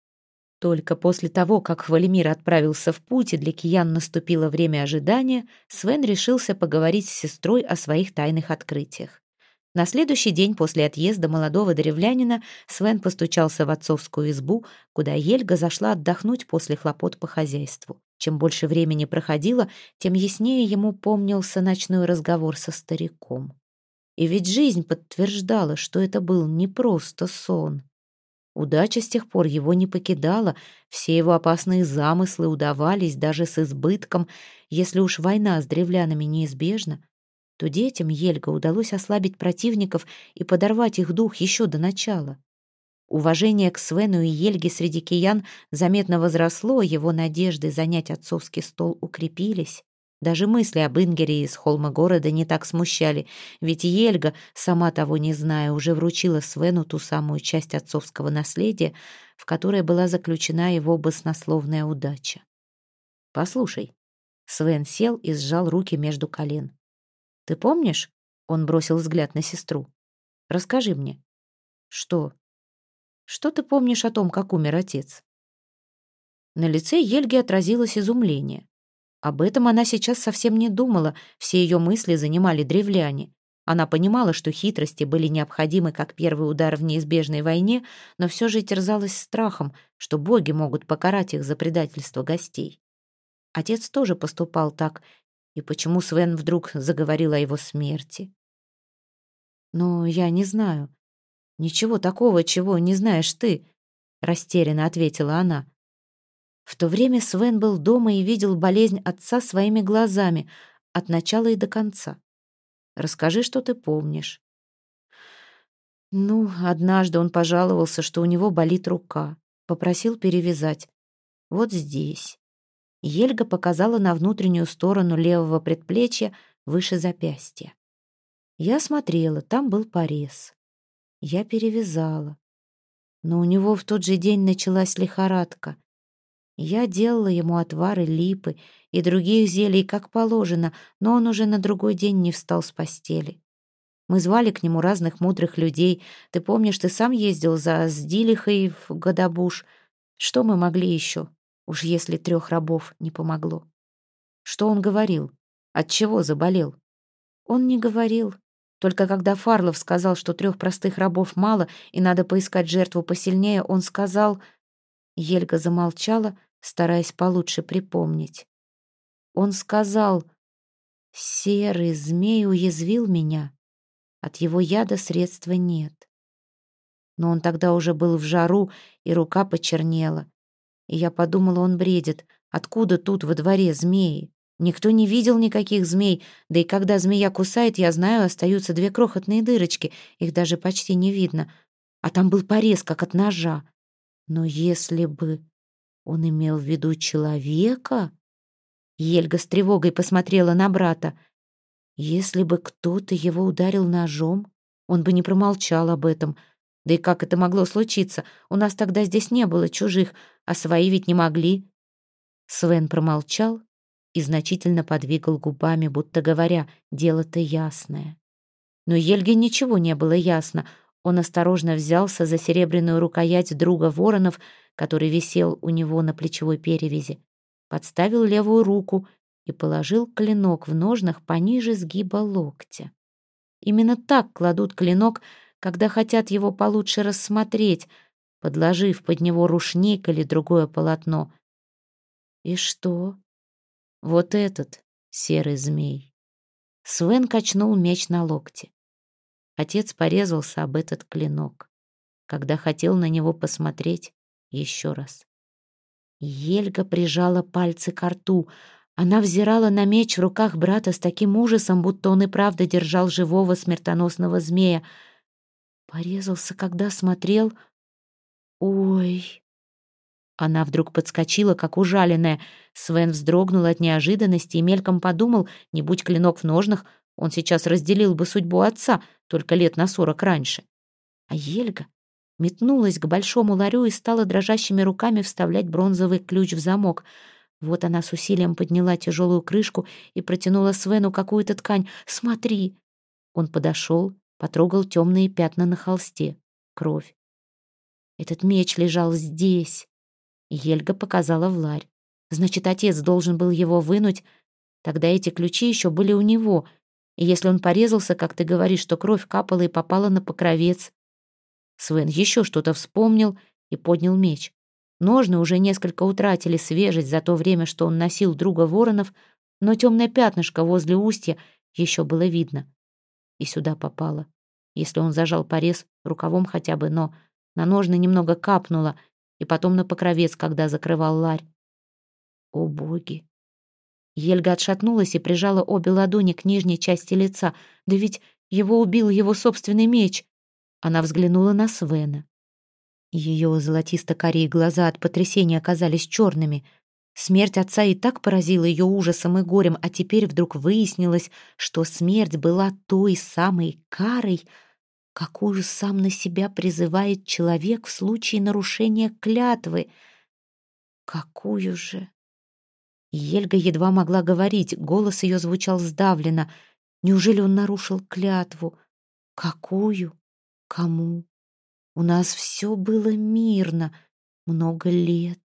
Только после того, как Хвалимир отправился в путь и для киян наступило время ожидания, Свен решился поговорить с сестрой о своих тайных открытиях. На следующий день после отъезда молодого древлянина Свен постучался в отцовскую избу, куда Ельга зашла отдохнуть после хлопот по хозяйству. Чем больше времени проходило, тем яснее ему помнился ночной разговор со стариком. И ведь жизнь подтверждала, что это был не просто сон. Удача с тех пор его не покидала, все его опасные замыслы удавались даже с избытком. Если уж война с древлянами неизбежна, то детям Ельга удалось ослабить противников и подорвать их дух еще до начала. Уважение к Свену и Ельге среди киян заметно возросло, его надежды занять отцовский стол укрепились. Даже мысли об Ингере из холма города не так смущали, ведь Ельга, сама того не зная, уже вручила Свену ту самую часть отцовского наследия, в которой была заключена его баснословная удача. «Послушай». Свен сел и сжал руки между колен. «Ты помнишь?» — он бросил взгляд на сестру. «Расскажи мне». «Что?» «Что ты помнишь о том, как умер отец?» На лице Ельги отразилось изумление. Об этом она сейчас совсем не думала, все ее мысли занимали древляне. Она понимала, что хитрости были необходимы как первый удар в неизбежной войне, но все же терзалась страхом, что боги могут покарать их за предательство гостей. Отец тоже поступал так, и почему Свен вдруг заговорил о его смерти? «Но я не знаю. Ничего такого, чего не знаешь ты», — растерянно ответила она. В то время Свен был дома и видел болезнь отца своими глазами, от начала и до конца. Расскажи, что ты помнишь». Ну, однажды он пожаловался, что у него болит рука. Попросил перевязать. Вот здесь. Ельга показала на внутреннюю сторону левого предплечья выше запястья. Я смотрела, там был порез. Я перевязала. Но у него в тот же день началась лихорадка. Я делала ему отвары липы и других зелий, как положено, но он уже на другой день не встал с постели. Мы звали к нему разных мудрых людей. Ты помнишь, ты сам ездил за Сдилихой в Гадабуш. Что мы могли еще, уж если трех рабов не помогло? Что он говорил? От чего заболел? Он не говорил. Только когда Фарлов сказал, что трех простых рабов мало и надо поискать жертву посильнее, он сказал... Ельга замолчала, стараясь получше припомнить. Он сказал: «Серый змей уязвил меня. От его яда средства нет». Но он тогда уже был в жару, и рука почернела. И я подумала, он бредит. Откуда тут во дворе змеи? Никто не видел никаких змей, да и когда змея кусает, я знаю, остаются две крохотные дырочки, их даже почти не видно. А там был порез, как от ножа. Но если бы он имел в виду человека... Ельга с тревогой посмотрела на брата. Если бы кто-то его ударил ножом, он бы не промолчал об этом. Да и как это могло случиться? У нас тогда здесь не было чужих, а свои ведь не могли. Свен промолчал и значительно подвигал губами, будто говоря, дело-то ясное. Но Ельге ничего не было ясно. Он осторожно взялся за серебряную рукоять друга воронов, который висел у него на плечевой перевязи, подставил левую руку и положил клинок в ножнах пониже сгиба локтя. Именно так кладут клинок, когда хотят его получше рассмотреть, подложив под него рушник или другое полотно. И что? Вот этот серый змей. Свен качнул меч на локте. Отец порезался об этот клинок, когда хотел на него посмотреть еще раз. Ельга прижала пальцы ко рту. Она взирала на меч в руках брата с таким ужасом, будто он и правда держал живого смертоносного змея. Порезался, когда смотрел. Ой! Она вдруг подскочила, как ужаленная. Свен вздрогнул от неожиданности и мельком подумал, не будь клинок в ножнах, он сейчас разделил бы судьбу отца, только лет на сорок раньше. А Ельга метнулась к большому ларю и стала дрожащими руками вставлять бронзовый ключ в замок. Вот она с усилием подняла тяжелую крышку и протянула Свену какую-то ткань. «Смотри!» Он подошел, потрогал темные пятна на холсте. Кровь. Этот меч лежал здесь. Ельга показала в ларь. Значит, отец должен был его вынуть. Тогда эти ключи еще были у него. И если он порезался, как ты говоришь, что кровь капала и попала на покровец. Свен еще что-то вспомнил и поднял меч. Ножны уже несколько утратили свежесть за то время, что он носил друга воронов, но темное пятнышко возле устья еще было видно. И сюда попало. Если он зажал порез рукавом хотя бы, но на ножны немного капнуло, и потом на покровец, когда закрывал ларь. О боги! Ельга отшатнулась и прижала обе ладони к нижней части лица. Да ведь его убил его собственный меч. Она взглянула на Свена. Ее золотисто-карие глаза от потрясения оказались черными. Смерть отца и так поразила ее ужасом и горем, а теперь вдруг выяснилось, что смерть была той самой карой, какую сам на себя призывает человек в случае нарушения клятвы. Какую же? Ельга едва могла говорить, голос ее звучал сдавленно. Неужели он нарушил клятву? Какую? Кому? У нас все было мирно, много лет.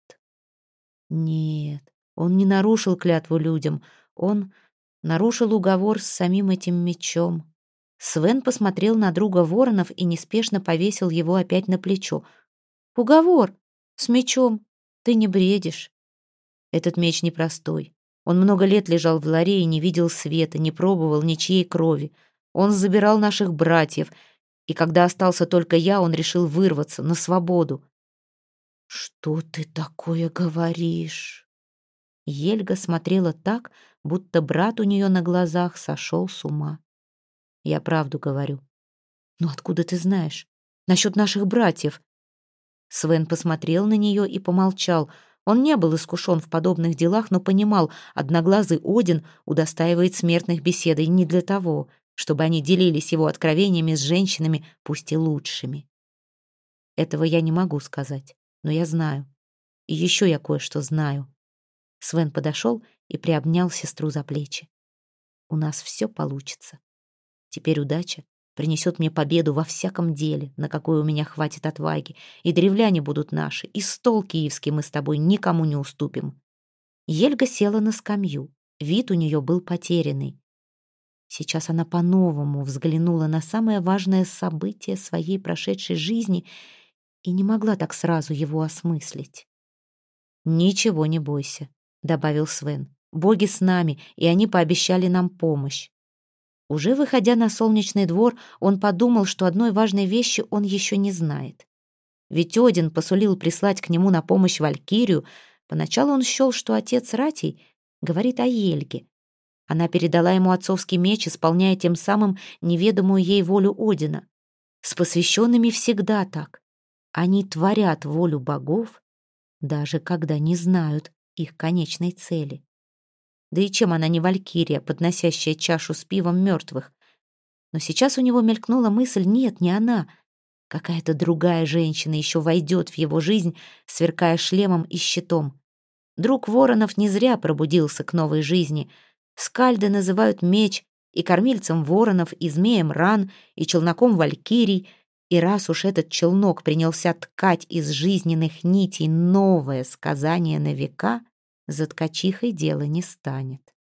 Нет, он не нарушил клятву людям, он нарушил уговор с самим этим мечом. Свен посмотрел на друга воронов и неспешно повесил его опять на плечо. «Уговор! С мечом! Ты не бредишь!» Этот меч непростой. Он много лет лежал в ларе и не видел света, не пробовал ничьей крови. Он забирал наших братьев, и когда остался только я, он решил вырваться на свободу. «Что ты такое говоришь?» Ельга смотрела так, будто брат у нее на глазах сошел с ума. Я правду говорю. Ну откуда ты знаешь? Насчет наших братьев? Свен посмотрел на нее и помолчал. Он не был искушен в подобных делах, но понимал, одноглазый Один удостаивает смертных беседой не для того, чтобы они делились его откровениями с женщинами, пусть и лучшими. Этого я не могу сказать, но я знаю. И еще я кое-что знаю. Свен подошел и приобнял сестру за плечи. У нас все получится. Теперь удача принесет мне победу во всяком деле, на какое у меня хватит отваги, и древляне будут наши, и стол киевский мы с тобой никому не уступим. Ельга села на скамью. Вид у нее был потерянный. Сейчас она по-новому взглянула на самое важное событие своей прошедшей жизни и не могла так сразу его осмыслить. «Ничего не бойся», — добавил Свен. «Боги с нами, и они пообещали нам помощь». Уже выходя на солнечный двор, он подумал, что одной важной вещи он еще не знает. Ведь Один посулил прислать к нему на помощь Валькирию. Поначалу он счел, что отец Ратий говорит о Ельге. Она передала ему отцовский меч, исполняя тем самым неведомую ей волю Одина. С посвященными всегда так. Они творят волю богов, даже когда не знают их конечной цели. Да и чем она не валькирия, подносящая чашу с пивом мертвых? Но сейчас у него мелькнула мысль: нет, не она. Какая-то другая женщина еще войдет в его жизнь, сверкая шлемом и щитом. Друг Воронов не зря пробудился к новой жизни. Скальды называют меч и кормильцем воронов, и змеем ран, и челноком валькирий. И раз уж этот челнок принялся ткать из жизненных нитей новое сказание на века, за ткачихой дело не станет.